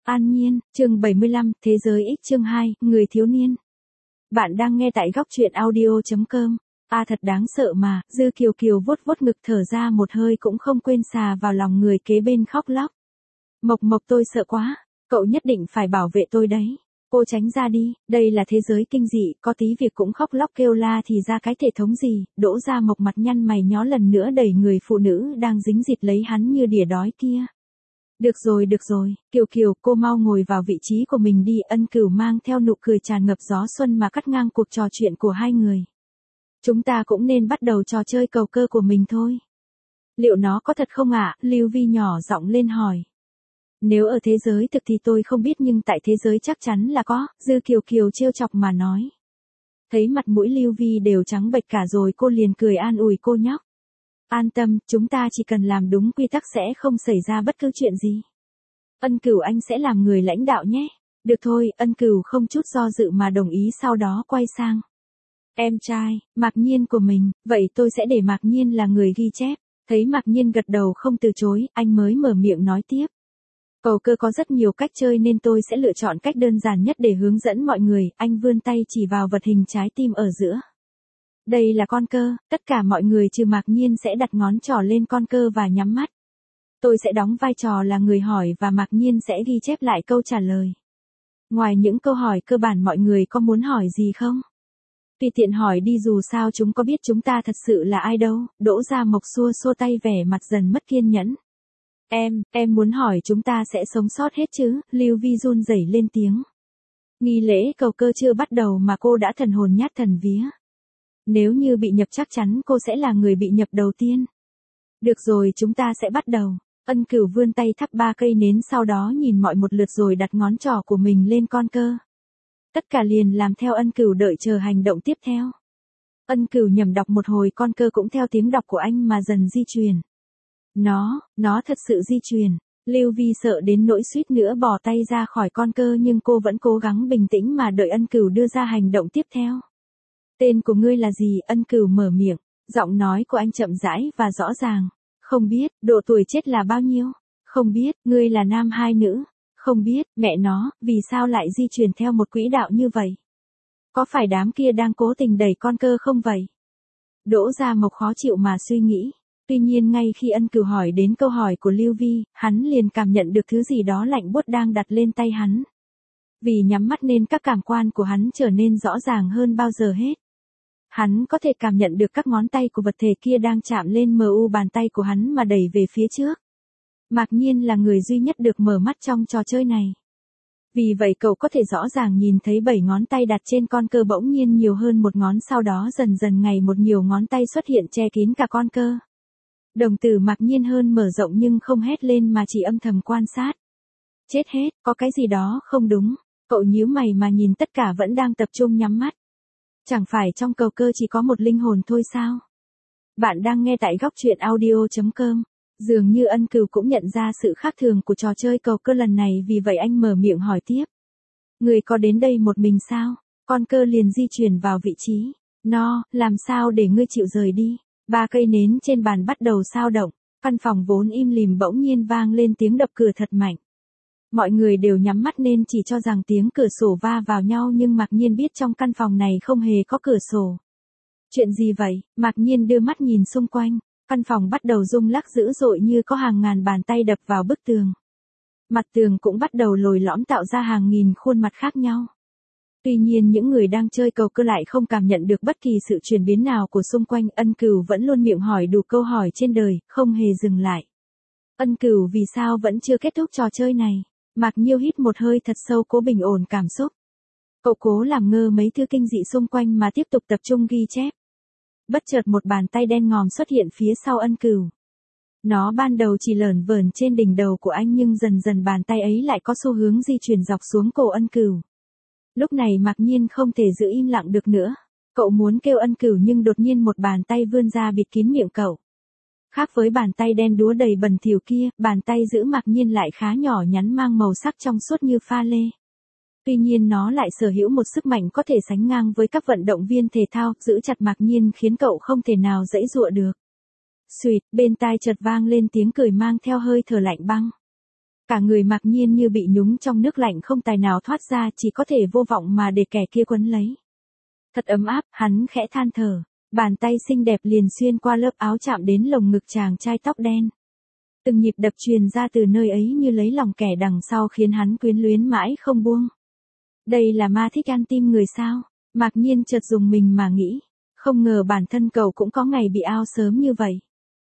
An Nhiên, chương 75, Thế giới X chương 2, Người thiếu niên. Bạn đang nghe tại góc truyện audio.com. Thật đáng sợ mà, Dư Kiều Kiều vuốt vuốt ngực thở ra một hơi cũng không quên xà vào lòng người kế bên khóc lóc. Mộc Mộc, tôi sợ quá, cậu nhất định phải bảo vệ tôi đấy. Cô tránh ra đi, đây là thế giới kinh dị, có tí việc cũng khóc lóc kêu la thì ra cái thể thống gì. Đỗ Gia Mộc mặt nhăn mày nhó lần nữa đẩy người phụ nữ đang dính dịt lấy hắn như đỉa đói kia. Được rồi, Kiều Kiều, cô mau ngồi vào vị trí của mình đi. Ân Cửu mang theo nụ cười tràn ngập gió xuân mà cắt ngang cuộc trò chuyện của hai người. Chúng ta cũng nên bắt đầu trò chơi cầu cơ của mình thôi. Liệu nó có thật không ạ? Lưu Vi nhỏ giọng lên hỏi. Nếu ở thế giới thực thì tôi không biết nhưng tại thế giới chắc chắn là có, Dư Kiều Kiều trêu chọc mà nói. Thấy mặt mũi Lưu Vi đều trắng bệch cả rồi cô liền cười an ủi cô nhóc. An tâm, chúng ta chỉ cần làm đúng quy tắc sẽ không xảy ra bất cứ chuyện gì. Ân Cửu, anh sẽ làm người lãnh đạo nhé. Được thôi, Ân Cửu không chút do dự mà đồng ý, sau đó quay sang. Em trai, Mạc Nhiên của mình, vậy tôi sẽ để Mạc Nhiên là người ghi chép. Thấy Mạc Nhiên gật đầu không từ chối, anh mới mở miệng nói tiếp. Cầu cơ có rất nhiều cách chơi nên tôi sẽ lựa chọn cách đơn giản nhất để hướng dẫn mọi người. Anh vươn tay chỉ vào vật hình trái tim ở giữa. Đây là con cơ, tất cả mọi người trừ Mạc Nhiên sẽ đặt ngón trỏ lên con cơ và nhắm mắt. Tôi sẽ đóng vai trò là người hỏi và Mạc Nhiên sẽ ghi chép lại câu trả lời. Ngoài những câu hỏi cơ bản mọi người có muốn hỏi gì không? Tùy tiện hỏi đi, dù sao chúng có biết chúng ta thật sự là ai đâu. Đỗ Gia Mộc xua xua tay vẻ mặt dần mất kiên nhẫn. Em muốn hỏi chúng ta sẽ sống sót hết chứ? Lưu Vi run rẩy lên tiếng. Nghi lễ cầu cơ chưa bắt đầu mà cô đã thần hồn nhát thần vía. Nếu như bị nhập chắc chắn cô sẽ là người bị nhập đầu tiên. Được rồi, chúng ta sẽ bắt đầu. Ân Cửu vươn tay thắp 3 cây nến, sau đó nhìn mọi một lượt rồi đặt ngón trỏ của mình lên con cơ. Tất cả liền làm theo Ân Cửu đợi chờ hành động tiếp theo. Ân Cửu nhẩm đọc một hồi, con cơ cũng theo tiếng đọc của anh mà dần di chuyển. Nó thật sự di chuyển. Lưu Vi sợ đến nỗi suýt nữa bỏ tay ra khỏi con cơ nhưng cô vẫn cố gắng bình tĩnh mà đợi Ân Cửu đưa ra hành động tiếp theo. Tên của ngươi là gì? Ân Cửu mở miệng, giọng nói của anh chậm rãi và rõ ràng. Không biết, độ tuổi chết là bao nhiêu? Không biết, ngươi là nam hay nữ? Không biết, mẹ nó, vì sao lại di chuyển theo một quỹ đạo như vậy? Có phải đám kia đang cố tình đẩy con cơ không vậy? Đỗ Gia Mộc khó chịu mà suy nghĩ. Tuy nhiên ngay khi Ân Cửu hỏi đến câu hỏi của Lưu Vi, hắn liền cảm nhận được thứ gì đó lạnh buốt đang đặt lên tay hắn. Vì nhắm mắt nên các cảm quan của hắn trở nên rõ ràng hơn bao giờ hết. Hắn có thể cảm nhận được các ngón tay của vật thể kia đang chạm lên mu bàn tay của hắn mà đẩy về phía trước. Mạc Nhiên là người duy nhất được mở mắt trong trò chơi này. Vì vậy cậu có thể rõ ràng nhìn thấy 7 ngón tay đặt trên con cơ bỗng nhiên nhiều hơn một ngón, sau đó dần dần ngày một nhiều ngón tay xuất hiện che kín cả con cơ. Đồng tử Mạc Nhiên hơn mở rộng nhưng không hét lên mà chỉ âm thầm quan sát. Chết hết, có cái gì đó không đúng. Cậu nhíu mày mà nhìn tất cả vẫn đang tập trung nhắm mắt. Chẳng phải trong cầu cơ chỉ có một linh hồn thôi sao? Bạn đang nghe tại góc truyện audio.com. Dường như Ân Cửu cũng nhận ra sự khác thường của trò chơi cầu cơ lần này, vì vậy anh mở miệng hỏi tiếp. Người có đến đây một mình sao? Con cơ liền di chuyển vào vị trí. Làm sao để ngươi chịu rời đi? 3 cây nến trên bàn bắt đầu xao động. Căn phòng vốn im lìm bỗng nhiên vang lên tiếng đập cửa thật mạnh. Mọi người đều nhắm mắt nên chỉ cho rằng tiếng cửa sổ va vào nhau, nhưng Mạc Nhiên biết trong căn phòng này không hề có cửa sổ. Chuyện gì vậy? Mạc Nhiên đưa mắt nhìn xung quanh. Căn phòng bắt đầu rung lắc dữ dội như có hàng ngàn bàn tay đập vào bức tường. Mặt tường cũng bắt đầu lồi lõm tạo ra hàng nghìn khuôn mặt khác nhau. Tuy nhiên những người đang chơi cầu cơ lại không cảm nhận được bất kỳ sự chuyển biến nào của xung quanh. Ân Cửu vẫn luôn miệng hỏi đủ câu hỏi trên đời, không hề dừng lại. Ân Cửu, vì sao vẫn chưa kết thúc trò chơi này? Mạc Nhiêu hít một hơi thật sâu cố bình ổn cảm xúc. Cậu cố làm ngơ mấy thứ kinh dị xung quanh mà tiếp tục tập trung ghi chép. Bất chợt một bàn tay đen ngòm xuất hiện phía sau Ân Cửu. Nó ban đầu chỉ lởn vởn trên đỉnh đầu của anh nhưng dần dần bàn tay ấy lại có xu hướng di chuyển dọc xuống cổ Ân Cửu. Lúc này Mạc Nhiên không thể giữ im lặng được nữa. Cậu muốn kêu Ân Cửu nhưng đột nhiên một bàn tay vươn ra bịt kín miệng cậu. Khác với bàn tay đen đúa đầy bẩn thỉu kia, bàn tay giữ Mạc Nhiên lại khá nhỏ nhắn mang màu sắc trong suốt như pha lê. Tuy nhiên nó lại sở hữu một sức mạnh có thể sánh ngang với các vận động viên thể thao, giữ chặt Mạc Nhiên khiến cậu không thể nào giãy giụa được. Xuỵt, bên tai chợt vang lên tiếng cười mang theo hơi thở lạnh băng. Cả người Mạc Nhiên như bị nhúng trong nước lạnh không tài nào thoát ra, chỉ có thể vô vọng mà để kẻ kia quấn lấy. Thật ấm áp, hắn khẽ than thở. Bàn tay xinh đẹp liền xuyên qua lớp áo chạm đến lồng ngực chàng trai tóc đen. Từng nhịp đập truyền ra từ nơi ấy như lấy lòng kẻ đằng sau khiến hắn quyến luyến mãi không buông. Đây là ma thích ăn tim người sao? Mạc Nhiên chợt dùng mình mà nghĩ. Không ngờ bản thân cậu cũng có ngày bị ao sớm như vậy.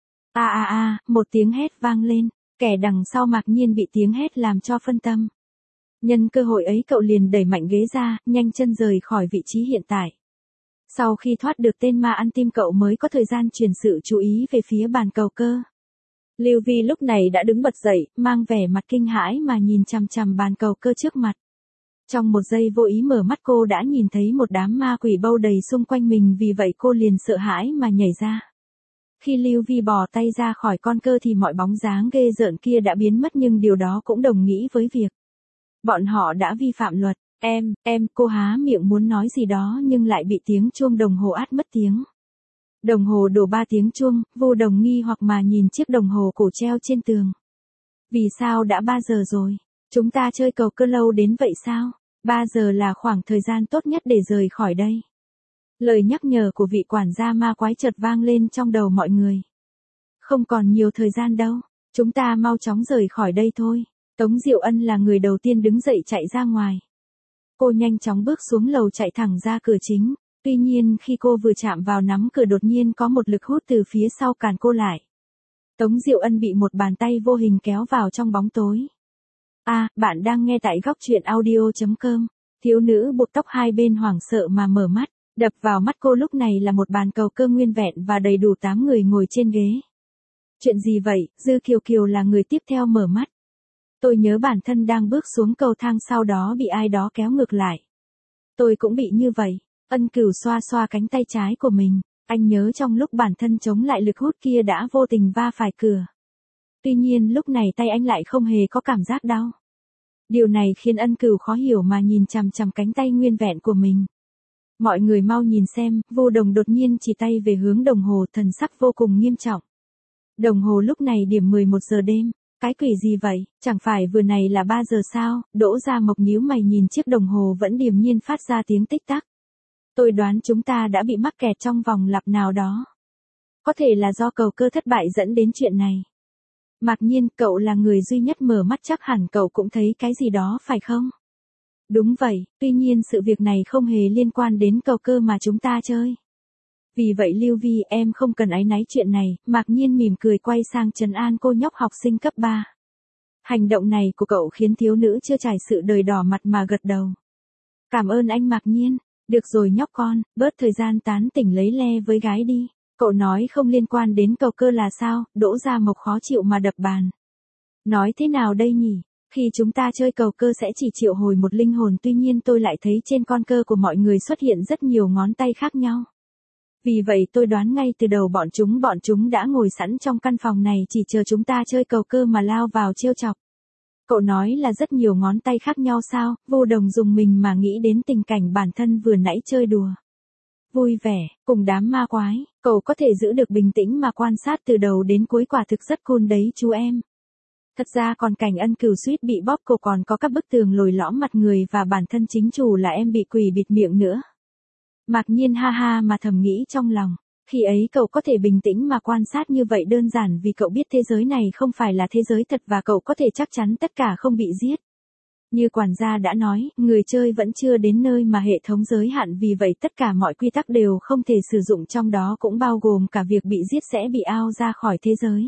Một tiếng hét vang lên. Kẻ đằng sau Mạc Nhiên bị tiếng hét làm cho phân tâm. Nhân cơ hội ấy cậu liền đẩy mạnh ghế ra, nhanh chân rời khỏi vị trí hiện tại. Sau khi thoát được tên ma ăn tim cậu mới có thời gian chuyển sự chú ý về phía bàn cầu cơ. Lưu Vi lúc này đã đứng bật dậy, mang vẻ mặt kinh hãi mà nhìn chằm chằm bàn cầu cơ trước mặt. Trong một giây vô ý mở mắt cô đã nhìn thấy một đám ma quỷ bâu đầy xung quanh mình, vì vậy cô liền sợ hãi mà nhảy ra. Khi Lưu Vi bò tay ra khỏi con cơ thì mọi bóng dáng ghê rợn kia đã biến mất, nhưng điều đó cũng đồng nghĩa với việc bọn họ đã vi phạm luật. Cô há miệng muốn nói gì đó nhưng lại bị tiếng chuông đồng hồ át mất tiếng. Đồng hồ đổ 3 tiếng chuông, Vô Đồng nghi hoặc mà nhìn chiếc đồng hồ cổ treo trên tường. Vì sao đã 3 giờ rồi? Chúng ta chơi cầu cơ lâu đến vậy sao? 3 giờ là khoảng thời gian tốt nhất để rời khỏi đây. Lời nhắc nhở của vị quản gia ma quái chợt vang lên trong đầu mọi người. Không còn nhiều thời gian đâu, chúng ta mau chóng rời khỏi đây thôi. Tống Diệu Ân là người đầu tiên đứng dậy chạy ra ngoài. Cô nhanh chóng bước xuống lầu chạy thẳng ra cửa chính. Tuy nhiên khi cô vừa chạm vào nắm cửa đột nhiên có một lực hút từ phía sau cản cô lại. Tống Diệu Ân bị một bàn tay vô hình kéo vào trong bóng tối. Bạn đang nghe tại góc truyện audio.com. Thiếu nữ buộc tóc hai bên hoảng sợ mà mở mắt. Đập vào mắt cô lúc này là một bàn cầu cơ nguyên vẹn và đầy đủ 8 người ngồi trên ghế. Chuyện gì vậy? Dư Kiều Kiều là người tiếp theo mở mắt. Tôi nhớ bản thân đang bước xuống cầu thang sau đó bị ai đó kéo ngược lại. Tôi cũng bị như vậy. Ân Cửu xoa xoa cánh tay trái của mình. Anh nhớ trong lúc bản thân chống lại lực hút kia đã vô tình va phải cửa. Tuy nhiên lúc này tay anh lại không hề có cảm giác đau. Điều này khiến Ân Cửu khó hiểu mà nhìn chằm chằm cánh tay nguyên vẹn của mình. Mọi người mau nhìn xem, Vô Đồng đột nhiên chỉ tay về hướng đồng hồ, thần sắc vô cùng nghiêm trọng. Đồng hồ lúc này điểm 11 giờ đêm. Cái quỷ gì vậy, chẳng phải vừa này là 3 giờ sao? Đỗ Gia Mộc nhíu mày nhìn chiếc đồng hồ vẫn điềm nhiên phát ra tiếng tích tắc. Tôi đoán chúng ta đã bị mắc kẹt trong vòng lặp nào đó. Có thể là do cầu cơ thất bại dẫn đến chuyện này. Mạc Nhiên, cậu là người duy nhất mở mắt, chắc hẳn cậu cũng thấy cái gì đó phải không? Đúng vậy, tuy nhiên sự việc này không hề liên quan đến cầu cơ mà chúng ta chơi. Vì vậy Lưu Vi, em không cần áy náy chuyện này. Mạc Nhiên mỉm cười quay sang trấn an cô nhóc học sinh cấp 3. Hành động này của cậu khiến thiếu nữ chưa trải sự đời đỏ mặt mà gật đầu. Cảm ơn anh Mạc Nhiên. Được rồi nhóc con, bớt thời gian tán tỉnh lấy le với gái đi. Cậu nói không liên quan đến cầu cơ là sao? Đỗ Gia Mộc khó chịu mà đập bàn. Nói thế nào đây nhỉ? Khi chúng ta chơi cầu cơ sẽ chỉ triệu hồi một linh hồn, tuy nhiên tôi lại thấy trên con cơ của mọi người xuất hiện rất nhiều ngón tay khác nhau. Vì vậy tôi đoán ngay từ đầu bọn chúng đã ngồi sẵn trong căn phòng này chỉ chờ chúng ta chơi cầu cơ mà lao vào trêu chọc. Cậu nói là rất nhiều ngón tay khác nhau sao? Vô Đồng dùng mình mà nghĩ đến tình cảnh bản thân vừa nãy chơi đùa. Vui vẻ, cùng đám ma quái, cậu có thể giữ được bình tĩnh mà quan sát từ đầu đến cuối, quả thực rất cool đấy chú em. Thật ra còn cảnh Ân Cửu suýt bị bóp cổ, còn có các bức tường lồi lõm mặt người và bản thân chính chủ là em bị quỷ bịt miệng nữa. Mạc Nhiên ha ha mà thầm nghĩ trong lòng. Khi ấy cậu có thể bình tĩnh mà quan sát như vậy đơn giản vì cậu biết thế giới này không phải là thế giới thật và cậu có thể chắc chắn tất cả không bị giết. Như quản gia đã nói, người chơi vẫn chưa đến nơi mà hệ thống giới hạn, vì vậy tất cả mọi quy tắc đều không thể sử dụng, trong đó cũng bao gồm cả việc bị giết sẽ bị out ra khỏi thế giới.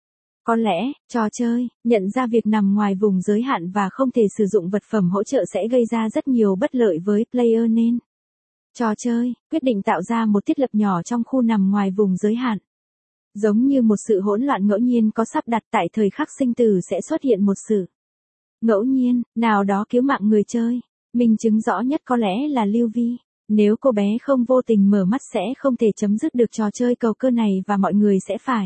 Có lẽ, trò chơi, nhận ra việc nằm ngoài vùng giới hạn và không thể sử dụng vật phẩm hỗ trợ sẽ gây ra rất nhiều bất lợi với player, nên trò chơi quyết định tạo ra một thiết lập nhỏ trong khu nằm ngoài vùng giới hạn. Giống như một sự hỗn loạn ngẫu nhiên có sắp đặt, tại thời khắc sinh tử sẽ xuất hiện một sự ngẫu nhiên nào đó cứu mạng người chơi. Minh chứng rõ nhất có lẽ là Lưu Vi. Nếu cô bé không vô tình mở mắt sẽ không thể chấm dứt được trò chơi cầu cơ này và mọi người sẽ phải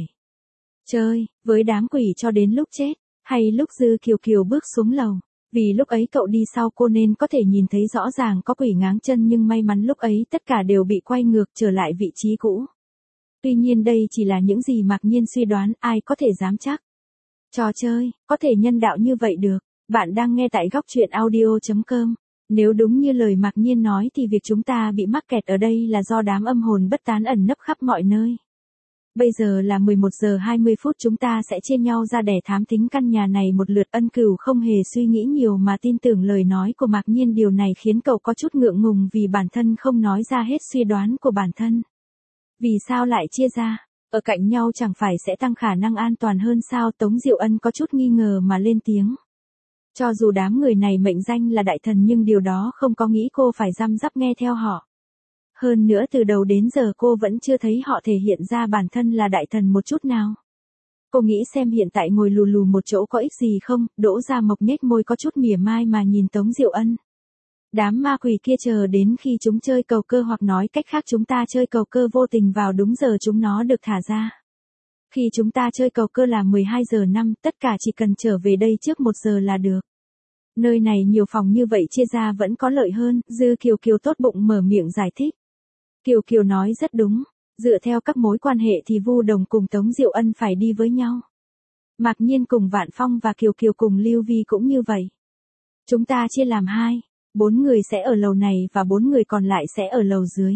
chơi với đám quỷ cho đến lúc chết, hay lúc Dư Kiều Kiều bước xuống lầu. Vì lúc ấy cậu đi sau cô nên có thể nhìn thấy rõ ràng có quỷ ngáng chân, nhưng may mắn lúc ấy tất cả đều bị quay ngược trở lại vị trí cũ. Tuy nhiên đây chỉ là những gì Mạc Nhiên suy đoán, ai có thể dám chắc. Trò chơi, có thể nhân đạo như vậy được. Bạn đang nghe tại góc truyện audio.com. Nếu đúng như lời Mạc Nhiên nói thì việc chúng ta bị mắc kẹt ở đây là do đám âm hồn bất tán ẩn nấp khắp mọi nơi. Bây giờ là 11 giờ 20 phút, chúng ta sẽ chia nhau ra để thám thính căn nhà này một lượt. Ân Cửu không hề suy nghĩ nhiều mà tin tưởng lời nói của Mạc Nhiên. Điều này khiến cậu có chút ngượng ngùng vì bản thân không nói ra hết suy đoán của bản thân. Vì sao lại chia ra? Ở cạnh nhau chẳng phải sẽ tăng khả năng an toàn hơn sao? Tống Diệu Ân có chút nghi ngờ mà lên tiếng. Cho dù đám người này mệnh danh là đại thần nhưng điều đó không có nghĩ cô phải răm rắp nghe theo họ. Hơn nữa từ đầu đến giờ cô vẫn chưa thấy họ thể hiện ra bản thân là đại thần một chút nào. Cô nghĩ xem hiện tại ngồi lù lù một chỗ có ích gì không? Đỗ Gia Mộc nhếch môi có chút mỉa mai mà nhìn Tống Diệu Ân. Đám ma quỷ kia chờ đến khi chúng chơi cầu cơ, hoặc nói cách khác chúng ta chơi cầu cơ vô tình vào đúng giờ chúng nó được thả ra. Khi chúng ta chơi cầu cơ là 12 giờ 5, tất cả chỉ cần trở về đây trước 1 giờ là được. Nơi này nhiều phòng như vậy chia ra vẫn có lợi hơn. Dư Kiều Kiều tốt bụng mở miệng giải thích. Kiều Kiều nói rất đúng, dựa theo các mối quan hệ thì Vu Đồng cùng Tống Diệu Ân phải đi với nhau. Mạc Nhiên cùng Vạn Phong và Kiều Kiều cùng Lưu Vi cũng như vậy. Chúng ta chia làm 2, 4 người sẽ ở lầu này và 4 người còn lại sẽ ở lầu dưới.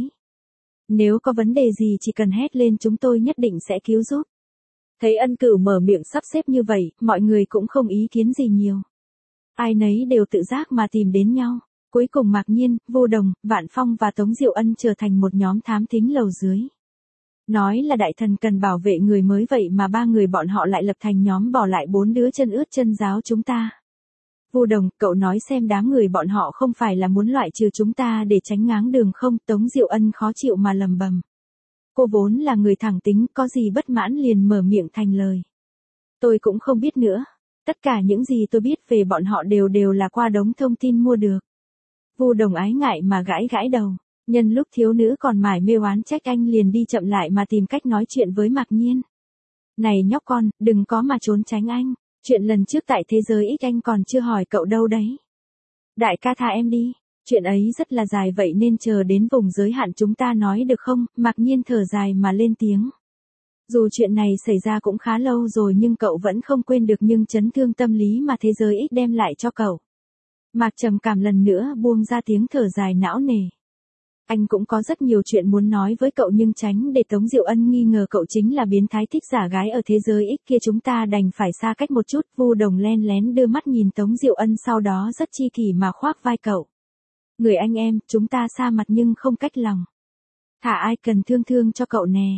Nếu có vấn đề gì chỉ cần hét lên, chúng tôi nhất định sẽ cứu giúp. Thấy Ân Cửu mở miệng sắp xếp như vậy, mọi người cũng không ý kiến gì nhiều. Ai nấy đều tự giác mà tìm đến nhau. Cuối cùng Mạc Nhiên, Vu Đồng, Vạn Phong và Tống Diệu Ân trở thành một nhóm thám thính lầu dưới. Nói là đại thần cần bảo vệ người mới vậy mà 3 người bọn họ lại lập thành nhóm bỏ lại 4 đứa chân ướt chân ráo chúng ta. Vu Đồng, cậu nói xem đám người bọn họ không phải là muốn loại trừ chúng ta để tránh ngáng đường không? Tống Diệu Ân khó chịu mà lầm bầm. Cô vốn là người thẳng tính, có gì bất mãn liền mở miệng thành lời. Tôi cũng không biết nữa. Tất cả những gì tôi biết về bọn họ đều là qua đống thông tin mua được. Vu Đồng ái ngại mà gãi gãi đầu. Nhân lúc thiếu nữ còn mải mê oán trách, anh liền đi chậm lại mà tìm cách nói chuyện với Mạc Nhiên. Này nhóc con, đừng có mà trốn tránh anh. Chuyện lần trước tại Thế Giới X anh còn chưa hỏi cậu đâu đấy. Đại ca tha em đi. Chuyện ấy rất là dài vậy nên chờ đến vùng giới hạn chúng ta nói được không? Mạc Nhiên thở dài mà lên tiếng. Dù chuyện này xảy ra cũng khá lâu rồi nhưng cậu vẫn không quên được những chấn thương tâm lý mà Thế Giới X đem lại cho cậu. Mạc Trầm Cảm lần nữa buông ra tiếng thở dài não nề. Anh cũng có rất nhiều chuyện muốn nói với cậu nhưng tránh để Tống Diệu Ân nghi ngờ cậu chính là biến thái thích giả gái ở Thế Giới X kia, chúng ta đành phải xa cách một chút. Vu Đồng len lén đưa mắt nhìn Tống Diệu Ân, sau đó rất chi kỷ mà khoác vai cậu. Người anh em, chúng ta xa mặt nhưng không cách lòng. Thả ai cần thương thương cho cậu nè.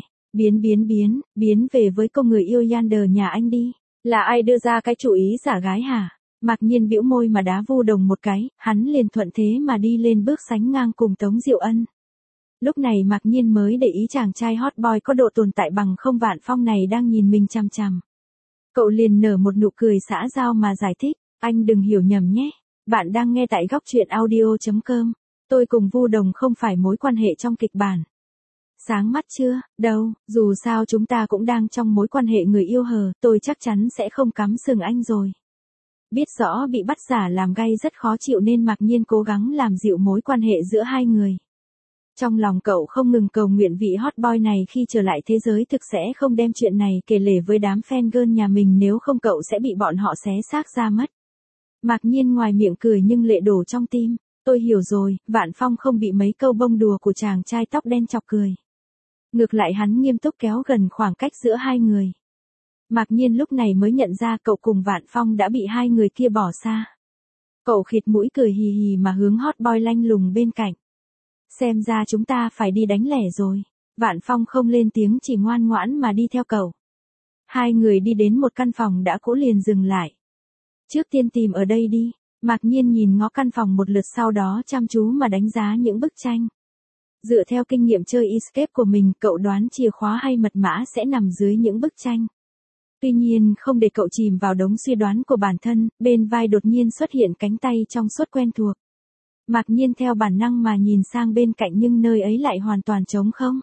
Biến về với cô người yêu Yander nhà anh đi. Là ai đưa ra cái chủ ý giả gái hả? Mạc Nhiên bĩu môi mà đá Vu Đồng một cái, hắn liền thuận thế mà đi lên bước sánh ngang cùng Tống Diệu Ân. Lúc này Mạc Nhiên mới để ý chàng trai hot boy có độ tồn tại bằng không Vạn Phong này đang nhìn mình chằm chằm. Cậu liền nở một nụ cười xã giao mà giải thích, anh đừng hiểu nhầm nhé. Bạn đang nghe tại góc truyện audio.com. Tôi cùng Vu Đồng không phải mối quan hệ trong kịch bản. Sáng mắt chưa? Đâu, dù sao chúng ta cũng đang trong mối quan hệ người yêu hờ, tôi chắc chắn sẽ không cắm sừng anh rồi. Biết rõ bị bắt giả làm gay rất khó chịu nên Mạc Nhiên cố gắng làm dịu mối quan hệ giữa hai người. Trong lòng cậu không ngừng cầu nguyện vị hot boy này khi trở lại thế giới thực sẽ không đem chuyện này kể lể với đám fan girl nhà mình, nếu không cậu sẽ bị bọn họ xé xác ra mất. Mạc Nhiên ngoài miệng cười nhưng lệ đổ trong tim. Tôi hiểu rồi. Vạn Phong không bị mấy câu bông đùa của chàng trai tóc đen chọc cười. Ngược lại hắn nghiêm túc kéo gần khoảng cách giữa hai người. Mạc Nhiên lúc này mới nhận ra cậu cùng Vạn Phong đã bị hai người kia bỏ xa. Cậu khịt mũi cười hì hì mà hướng hot boy lanh lùng bên cạnh. Xem ra chúng ta phải đi đánh lẻ rồi. Vạn Phong không lên tiếng, chỉ ngoan ngoãn mà đi theo cậu. Hai người đi đến một căn phòng đã cũ liền dừng lại. Trước tiên tìm ở đây đi. Mạc Nhiên nhìn ngó căn phòng một lượt, sau đó chăm chú mà đánh giá những bức tranh. Dựa theo kinh nghiệm chơi escape của mình, cậu đoán chìa khóa hay mật mã sẽ nằm dưới những bức tranh. Tuy nhiên không để cậu chìm vào đống suy đoán của bản thân, bên vai đột nhiên xuất hiện cánh tay trong suốt quen thuộc. Mạc Nhiên theo bản năng mà nhìn sang bên cạnh nhưng nơi ấy lại hoàn toàn trống không.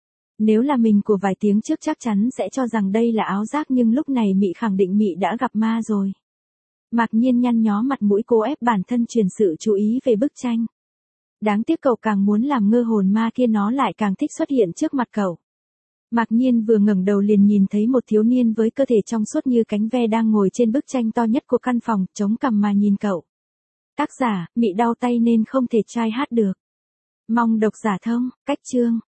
Nếu là mình của vài tiếng trước chắc chắn sẽ cho rằng đây là áo giác, nhưng lúc này Mị khẳng định Mị đã gặp ma rồi. Mạc Nhiên nhăn nhó mặt mũi cố ép bản thân truyền sự chú ý về bức tranh. Đáng tiếc cậu càng muốn làm ngơ hồn ma kia nó lại càng thích xuất hiện trước mặt cậu. Mạc Nhiên vừa ngẩng đầu liền nhìn thấy một thiếu niên với cơ thể trong suốt như cánh ve đang ngồi trên bức tranh to nhất của căn phòng, chống cằm mà nhìn cậu. Tác giả, Mị đau tay nên không thể trai hát được. Mong độc giả thông, cách chương.